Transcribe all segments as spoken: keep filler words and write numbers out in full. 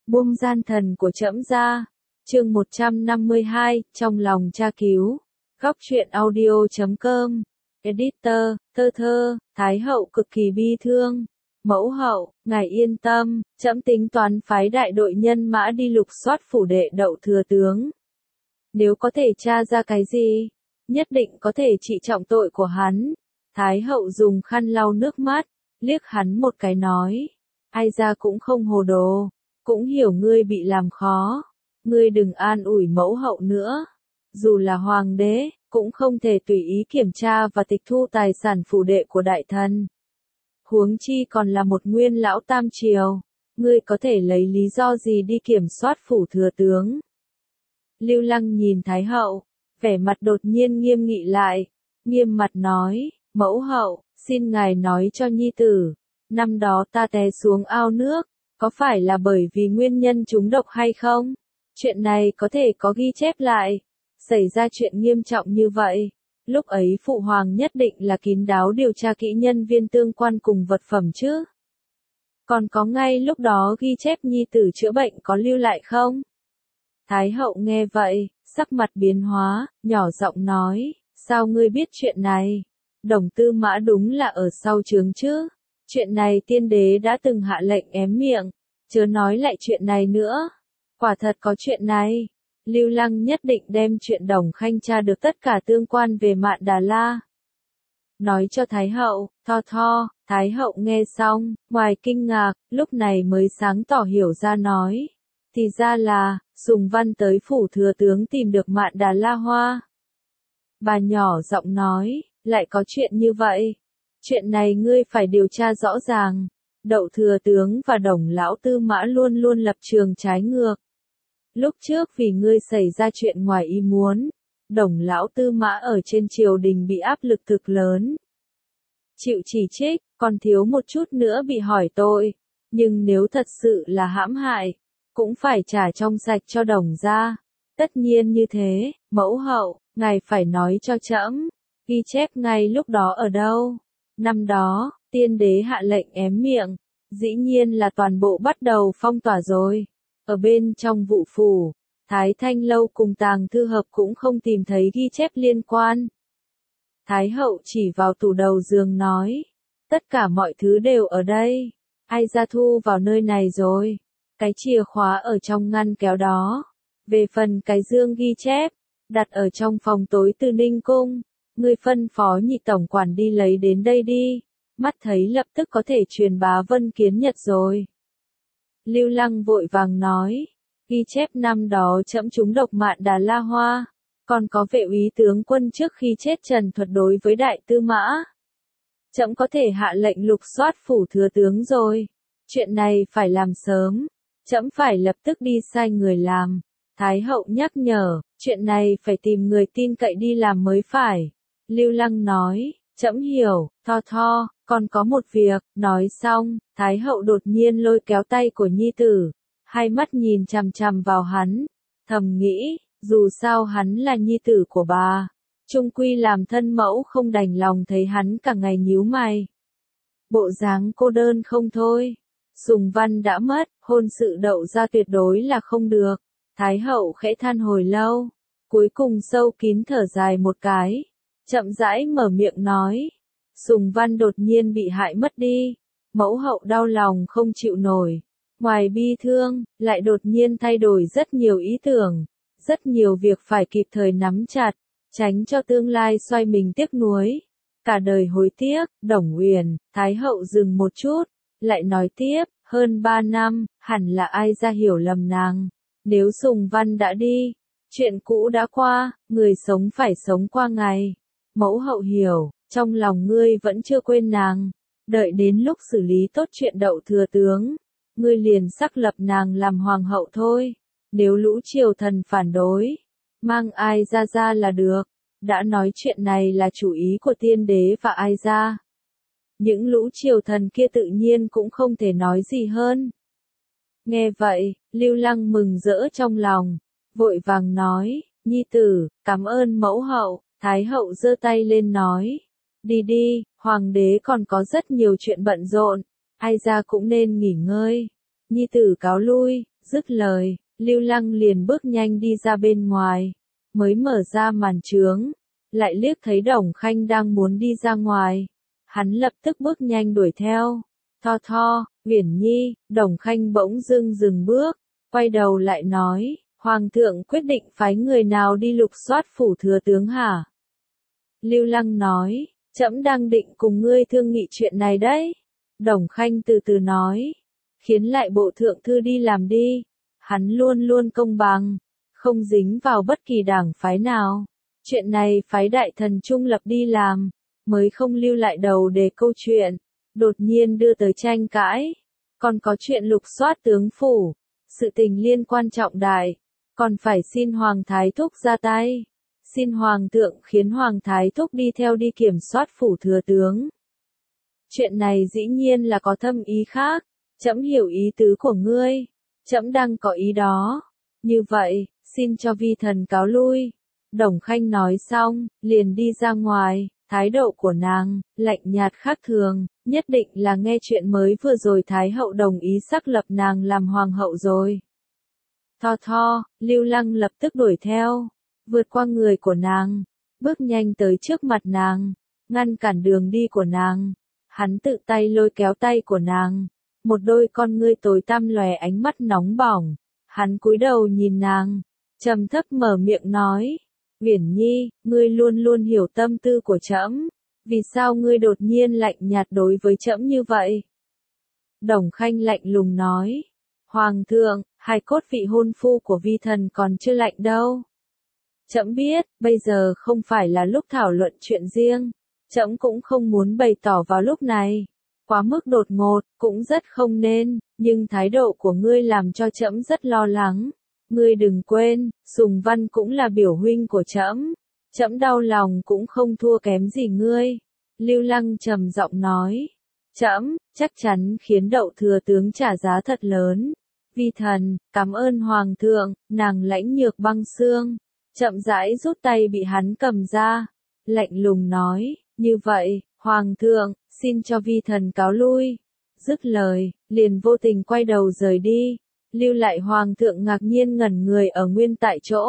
Buông gian thần của trẫm ra. Chương một trăm năm mươi hai, trong lòng tra cứu. Góc truyện audio chấm com. Editor, Thơ Thơ, Thái hậu cực kỳ bi thương. Mẫu hậu, ngài yên tâm, trẫm tính toán phái đại đội nhân mã đi lục soát phủ đệ Đậu thừa tướng. Nếu có thể tra ra cái gì, nhất định có thể trị trọng tội của hắn. Thái hậu dùng khăn lau nước mắt, liếc hắn một cái nói. Ai ra cũng không hồ đồ, cũng hiểu ngươi bị làm khó. Ngươi đừng an ủi mẫu hậu nữa. Dù là hoàng đế, cũng không thể tùy ý kiểm tra và tịch thu tài sản phủ đệ của đại thần. Huống chi còn là một nguyên lão tam triều, ngươi có thể lấy lý do gì đi kiểm soát phủ thừa tướng? Lưu Lăng nhìn Thái hậu, vẻ mặt đột nhiên nghiêm nghị lại, nghiêm mặt nói, mẫu hậu, xin ngài nói cho nhi tử, năm đó ta té xuống ao nước, có phải là bởi vì nguyên nhân trúng độc hay không? Chuyện này có thể có ghi chép lại. Xảy ra chuyện nghiêm trọng như vậy, lúc ấy phụ hoàng nhất định là kín đáo điều tra kỹ nhân viên tương quan cùng vật phẩm chứ. Còn có ngay lúc đó ghi chép nhi tử chữa bệnh có lưu lại không? Thái hậu nghe vậy, sắc mặt biến hóa, nhỏ giọng nói, sao ngươi biết chuyện này? Đồng Tư Mã đúng là ở sau trướng chứ. Chuyện này tiên đế đã từng hạ lệnh ém miệng, chớ nói lại chuyện này nữa. Quả thật có chuyện này. Lưu Lăng nhất định đem chuyện Đồng Khanh tra được tất cả tương quan về Mạn Đà La. Nói cho Thái hậu, tho tho, Thái hậu nghe xong, ngoài kinh ngạc, lúc này mới sáng tỏ hiểu ra nói. Thì ra là, Sùng Văn tới phủ thừa tướng tìm được Mạn Đà La hoa. Bà nhỏ giọng nói, lại có chuyện như vậy. Chuyện này ngươi phải điều tra rõ ràng. Đậu thừa tướng và Đồng lão Tư Mã luôn luôn lập trường trái ngược. Lúc trước vì ngươi xảy ra chuyện ngoài ý muốn, Đồng lão Tư Mã ở trên triều đình bị áp lực thực lớn. Chịu chỉ trích, còn thiếu một chút nữa bị hỏi tội, nhưng nếu thật sự là hãm hại, cũng phải trả trong sạch cho Đồng gia. Tất nhiên như thế, mẫu hậu, ngài phải nói cho trẫm, ghi chép ngay lúc đó ở đâu. Năm đó, tiên đế hạ lệnh ém miệng, dĩ nhiên là toàn bộ bắt đầu phong tỏa rồi. Ở bên trong vụ phủ, Thái Thanh lâu cùng tàng thư hợp cũng không tìm thấy ghi chép liên quan. Thái hậu chỉ vào tủ đầu giường nói, tất cả mọi thứ đều ở đây, ai ra thu vào nơi này rồi, cái chìa khóa ở trong ngăn kéo đó, về phần cái dương ghi chép, đặt ở trong phòng tối Từ Ninh cung, người phân phó nhị tổng quản đi lấy đến đây đi, mắt thấy lập tức có thể truyền bá Vân Kiến Nhật rồi. Lưu Lăng vội vàng nói, ghi chép năm đó trẫm trúng độc Mạn Đà La hoa, còn có vệ úy tướng quân trước khi chết trần thuật đối với đại tư mã. Trẫm có thể hạ lệnh lục soát phủ thừa tướng rồi, chuyện này phải làm sớm, trẫm phải lập tức đi sai người làm. Thái hậu nhắc nhở, chuyện này phải tìm người tin cậy đi làm mới phải. Lưu Lăng nói, trẫm hiểu, tho tho, còn có một việc. Nói xong, Thái hậu đột nhiên lôi kéo tay của nhi tử, hai mắt nhìn chằm chằm vào hắn, thầm nghĩ, dù sao hắn là nhi tử của bà, chung quy làm thân mẫu không đành lòng thấy hắn cả ngày nhíu mày. Bộ dáng cô đơn không thôi. Sùng Văn đã mất, hôn sự Đậu gia tuyệt đối là không được. Thái hậu khẽ than hồi lâu, cuối cùng sâu kín thở dài một cái, chậm rãi mở miệng nói. Sùng Văn đột nhiên bị hại mất đi, mẫu hậu đau lòng không chịu nổi, ngoài bi thương, lại đột nhiên thay đổi rất nhiều ý tưởng, rất nhiều việc phải kịp thời nắm chặt, tránh cho tương lai xoay mình tiếc nuối, cả đời hối tiếc. Đồng Uyển, Thái hậu dừng một chút, lại nói tiếp, hơn ba năm, hẳn là ai ra hiểu lầm nàng, nếu Sùng Văn đã đi, chuyện cũ đã qua, người sống phải sống qua ngày, mẫu hậu hiểu. Trong lòng ngươi vẫn chưa quên nàng, đợi đến lúc xử lý tốt chuyện Đậu thừa tướng, ngươi liền xác lập nàng làm hoàng hậu thôi. Nếu lũ triều thần phản đối, mang ai ra ra là được. Đã nói chuyện này là chủ ý của tiên đế và ai ra. Những lũ triều thần kia tự nhiên cũng không thể nói gì hơn. Nghe vậy, Lưu Lăng mừng rỡ trong lòng, vội vàng nói, nhi tử, cảm ơn mẫu hậu. Thái hậu giơ tay lên nói, đi đi, hoàng đế còn có rất nhiều chuyện bận rộn, ai ra cũng nên nghỉ ngơi. nhi tử cáo lui, dứt lời, Lưu Lăng liền bước nhanh đi ra bên ngoài, mới mở ra màn trướng, lại liếc thấy Đồng Khanh đang muốn đi ra ngoài, hắn lập tức bước nhanh đuổi theo. Tho tho, Uyển Nhi, Đồng Khanh bỗng dưng dừng bước, quay đầu lại nói, Hoàng thượng quyết định phái người nào đi lục soát phủ thừa tướng hả? Lưu Lăng nói, trẫm đang định cùng ngươi thương nghị chuyện này đấy. Đồng Khanh từ từ nói, khiến lại bộ thượng thư đi làm đi, hắn luôn luôn công bằng, không dính vào bất kỳ đảng phái nào. Chuyện này phái đại thần trung lập đi làm, mới không lưu lại đầu để câu chuyện, đột nhiên đưa tới tranh cãi. Còn có chuyện lục soát tướng phủ, sự tình liên quan trọng đại, còn phải xin Hoàng Thái Thúc ra tay. Xin Hoàng thượng khiến Hoàng Thái Thúc đi theo đi kiểm soát phủ thừa tướng. Chuyện này dĩ nhiên là có thâm ý khác, trẫm hiểu ý tứ của ngươi, trẫm đang có ý đó. Như vậy, xin cho vi thần cáo lui. Đồng Khanh nói xong, liền đi ra ngoài, thái độ của nàng, lạnh nhạt khác thường, nhất định là nghe chuyện mới vừa rồi Thái hậu đồng ý xác lập nàng làm hoàng hậu rồi. Tho tho, Lưu Lăng lập tức đuổi theo, vượt qua người của nàng, bước nhanh tới trước mặt nàng, ngăn cản đường đi của nàng. Hắn tự tay lôi kéo tay của nàng, một đôi con ngươi tối tăm lòe ánh mắt nóng bỏng. Hắn cúi đầu nhìn nàng, trầm thấp mở miệng nói, Uyển Nhi, ngươi luôn luôn hiểu tâm tư của trẫm, vì sao ngươi đột nhiên lạnh nhạt đối với trẫm như vậy? Đồng Khanh lạnh lùng nói, Hoàng thượng, hài cốt vị hôn phu của vi thần còn chưa lạnh đâu. Trẫm biết, bây giờ không phải là lúc thảo luận chuyện riêng, trẫm cũng không muốn bày tỏ vào lúc này. Quá mức đột ngột, cũng rất không nên, nhưng thái độ của ngươi làm cho trẫm rất lo lắng. Ngươi đừng quên, Sùng Văn cũng là biểu huynh của trẫm, trẫm đau lòng cũng không thua kém gì ngươi. Lưu Lăng trầm giọng nói, trẫm chắc chắn khiến Đậu thừa tướng trả giá thật lớn. Vi thần, cảm ơn Hoàng thượng. Nàng lãnh nhược băng xương, chậm rãi rút tay bị hắn cầm ra, lạnh lùng nói, như vậy, Hoàng thượng, xin cho vi thần cáo lui. Dứt lời, liền vô tình quay đầu rời đi, lưu lại Hoàng thượng ngạc nhiên ngẩn người ở nguyên tại chỗ.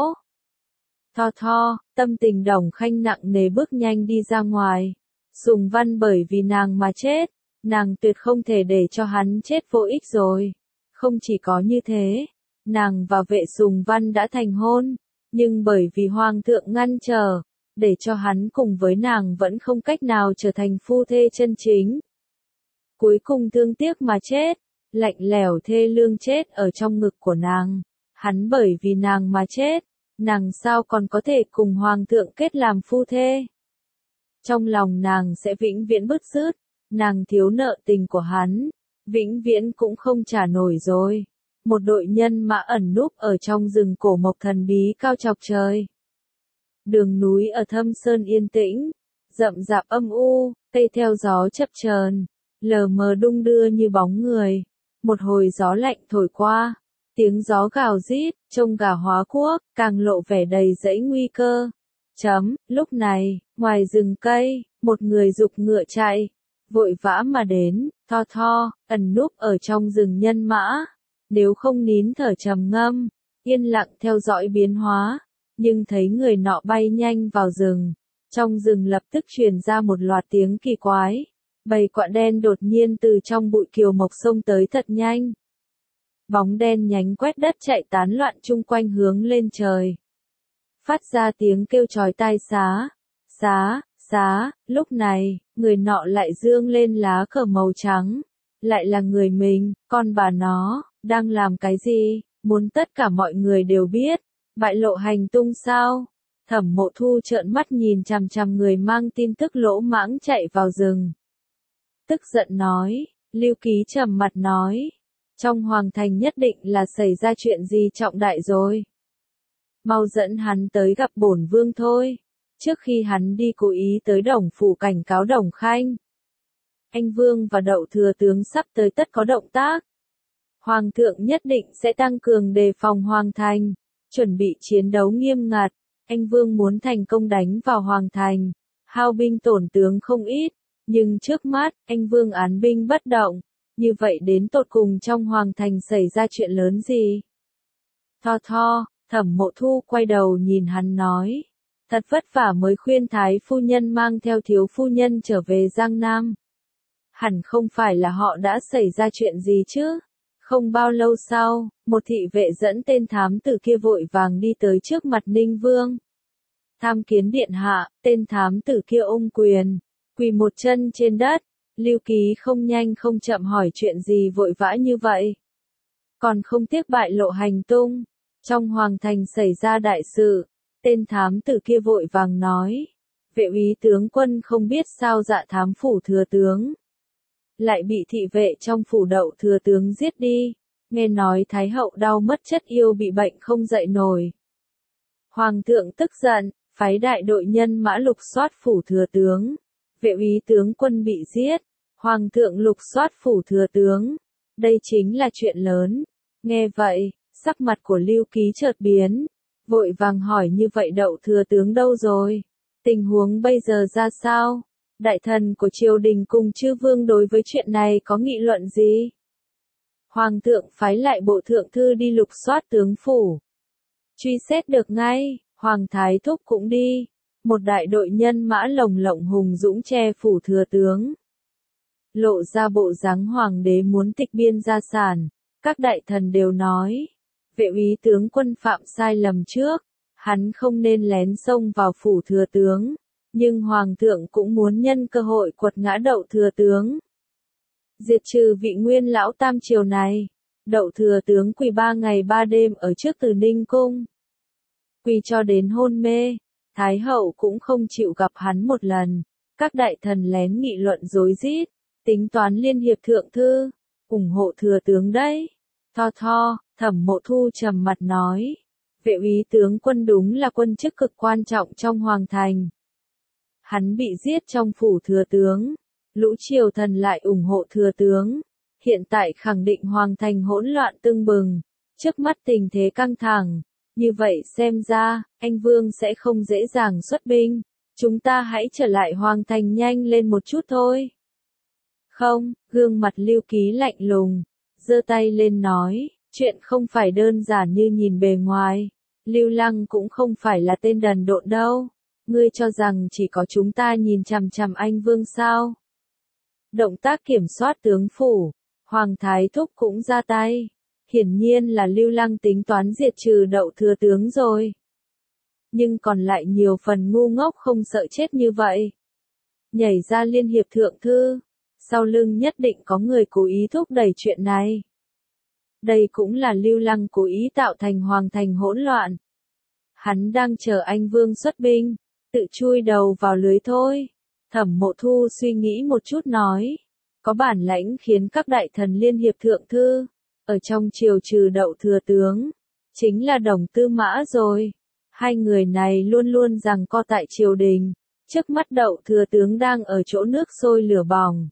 Tho tho, tâm tình Đồng Khanh nặng nề bước nhanh đi ra ngoài. Sùng Văn bởi vì nàng mà chết, nàng tuyệt không thể để cho hắn chết vô ích rồi. Không chỉ có như thế, nàng và vệ Sùng Văn đã thành hôn, nhưng bởi vì Hoàng thượng ngăn trở, để cho hắn cùng với nàng vẫn không cách nào trở thành phu thê chân chính. Cuối cùng thương tiếc mà chết, lạnh lẽo thê lương chết ở trong ngực của nàng. Hắn bởi vì nàng mà chết, nàng sao còn có thể cùng Hoàng thượng kết làm phu thê. Trong lòng nàng sẽ vĩnh viễn bứt rứt, nàng thiếu nợ tình của hắn, vĩnh viễn cũng không trả nổi rồi. Một đội nhân mã ẩn núp ở trong rừng cổ mộc thần bí cao chọc trời. Đường núi ở thâm sơn yên tĩnh, rậm rạp âm u, cây theo gió chập chờn, lờ mờ đung đưa như bóng người. Một hồi gió lạnh thổi qua, tiếng gió gào rít, trông gà hóa quốc, càng lộ vẻ đầy dẫy nguy cơ. Chấm, lúc này, ngoài rừng cây, một người giục ngựa chạy, vội vã mà đến, tho tho, ẩn núp ở trong rừng nhân mã. Nếu không nín thở trầm ngâm, yên lặng theo dõi biến hóa, nhưng thấy người nọ bay nhanh vào rừng. Trong rừng lập tức truyền ra một loạt tiếng kỳ quái. Bầy quạ đen đột nhiên từ trong bụi kiều mộc xông tới thật nhanh. Bóng đen nhánh quét đất chạy tán loạn chung quanh hướng lên trời. Phát ra tiếng kêu chói tai xá, xá, xá. Lúc này, người nọ lại dương lên lá cờ màu trắng. Lại là người mình, con bà nó, đang làm cái gì, muốn tất cả mọi người đều biết, bại lộ hành tung sao? Thẩm Mộ Thu trợn mắt nhìn chằm chằm người mang tin tức lỗ mãng chạy vào rừng. Tức giận nói, Lưu Ký trầm mặt nói, trong hoàng thành nhất định là xảy ra chuyện gì trọng đại rồi. Mau dẫn hắn tới gặp bổn vương thôi. Trước khi hắn đi cố ý tới Đồng phủ cảnh cáo Đồng Khanh. Anh vương và Đậu thừa tướng sắp tới tất có động tác. Hoàng thượng nhất định sẽ tăng cường đề phòng hoàng thành, chuẩn bị chiến đấu nghiêm ngặt. Anh vương muốn thành công đánh vào hoàng thành, hao binh tổn tướng không ít, nhưng trước mắt, anh vương án binh bất động, như vậy đến tột cùng trong hoàng thành xảy ra chuyện lớn gì? Tho tho, Thẩm Mộ Thu quay đầu nhìn hắn nói. Thật vất vả mới khuyên Thái phu nhân mang theo thiếu phu nhân trở về Giang Nam. Hẳn không phải là họ đã xảy ra chuyện gì chứ? Không bao lâu sau, một thị vệ dẫn tên thám tử kia vội vàng đi tới trước mặt Ninh Vương. Tham kiến điện hạ, tên thám tử kia ôm quyền, quỳ một chân trên đất. Lưu Ký không nhanh không chậm hỏi chuyện gì vội vã như vậy. Còn không tiếc bại lộ hành tung. Trong hoàng thành xảy ra đại sự, tên thám tử kia vội vàng nói. Vệ úy tướng quân không biết sao dạ thám phủ thừa tướng. Lại bị thị vệ trong phủ đậu thừa tướng giết đi. Nghe nói Thái hậu đau mất chất yêu bị bệnh không dậy nổi. Hoàng thượng tức giận, phái đại đội nhân mã lục soát phủ thừa tướng. Vệ úy tướng quân bị giết. Hoàng thượng lục soát phủ thừa tướng. Đây chính là chuyện lớn. Nghe vậy, sắc mặt của Lưu Ký chợt biến. Vội vàng hỏi như vậy đậu thừa tướng đâu rồi? Tình huống bây giờ ra sao? Đại thần của triều đình cùng chư vương đối với chuyện này có nghị luận gì? Hoàng thượng phái lại bộ thượng thư đi lục soát tướng phủ. Truy xét được ngay, Hoàng Thái Thúc cũng đi. Một đại đội nhân mã lồng lộng hùng dũng che phủ thừa tướng. Lộ ra bộ dáng hoàng đế muốn tịch biên gia sản. Các đại thần đều nói. Vệ úy tướng quân phạm sai lầm trước. Hắn không nên lén xông vào phủ thừa tướng. Nhưng hoàng thượng cũng muốn nhân cơ hội quật ngã đậu thừa tướng. Diệt trừ vị nguyên lão tam triều này. Đậu thừa tướng quỳ ba ngày ba đêm ở trước Từ Ninh cung. Quỳ cho đến hôn mê. Thái hậu cũng không chịu gặp hắn một lần. Các đại thần lén nghị luận rối rít. Tính toán liên hiệp thượng thư. ủng hộ thừa tướng đấy. Tho tho, Thẩm Mộ Thu trầm mặt nói. Vệ úy tướng quân đúng là quân chức cực quan trọng trong hoàng thành. Hắn bị giết trong phủ thừa tướng. Lũ triều thần lại ủng hộ thừa tướng. Hiện tại khẳng định hoàng thành hỗn loạn tưng bừng. Trước mắt tình thế căng thẳng. Như vậy xem ra, anh Vương sẽ không dễ dàng xuất binh. Chúng ta hãy trở lại hoàng thành nhanh lên một chút thôi. Không, gương mặt Lưu Ký lạnh lùng. Giơ tay lên nói, chuyện không phải đơn giản như nhìn bề ngoài. Lưu Lăng cũng không phải là tên đần độn đâu. Ngươi cho rằng chỉ có chúng ta nhìn chằm chằm anh Vương sao? Động tác kiểm soát tướng phủ, Hoàng Thái Thúc cũng ra tay. Hiển nhiên là Lưu Lăng tính toán diệt trừ đậu thừa tướng rồi. Nhưng còn lại nhiều phần ngu ngốc không sợ chết như vậy. Nhảy ra liên hiệp thượng thư. Sau lưng nhất định có người cố ý thúc đẩy chuyện này. Đây cũng là Lưu Lăng cố ý tạo thành hoàng thành hỗn loạn. Hắn đang chờ anh Vương xuất binh, tự chui đầu vào lưới thôi. Thẩm Mộ Thu suy nghĩ một chút nói. Có bản lãnh khiến các đại thần liên hiệp thượng thư. Ở trong triều trừ đậu thừa tướng. Chính là Đồng Tư Mã rồi. Hai người này luôn luôn giằng co tại triều đình. Trước mắt đậu thừa tướng đang ở chỗ nước sôi lửa bỏng.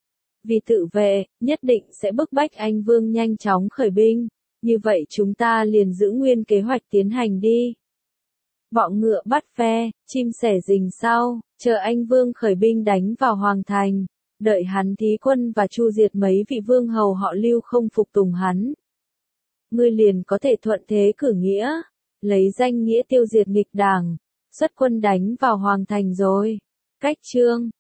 Vì tự vệ, nhất định sẽ bức bách anh Vương nhanh chóng khởi binh. Như vậy chúng ta liền giữ nguyên kế hoạch tiến hành đi. Bọ ngựa bắt ve, chim sẻ rình sau, chờ anh Vương khởi binh đánh vào hoàng thành. Đợi hắn thí quân và chu diệt mấy vị vương hầu họ Lưu không phục tùng hắn. Ngươi liền có thể thuận thế cử nghĩa, lấy danh nghĩa tiêu diệt nghịch đảng, xuất quân đánh vào hoàng thành rồi. Cách chương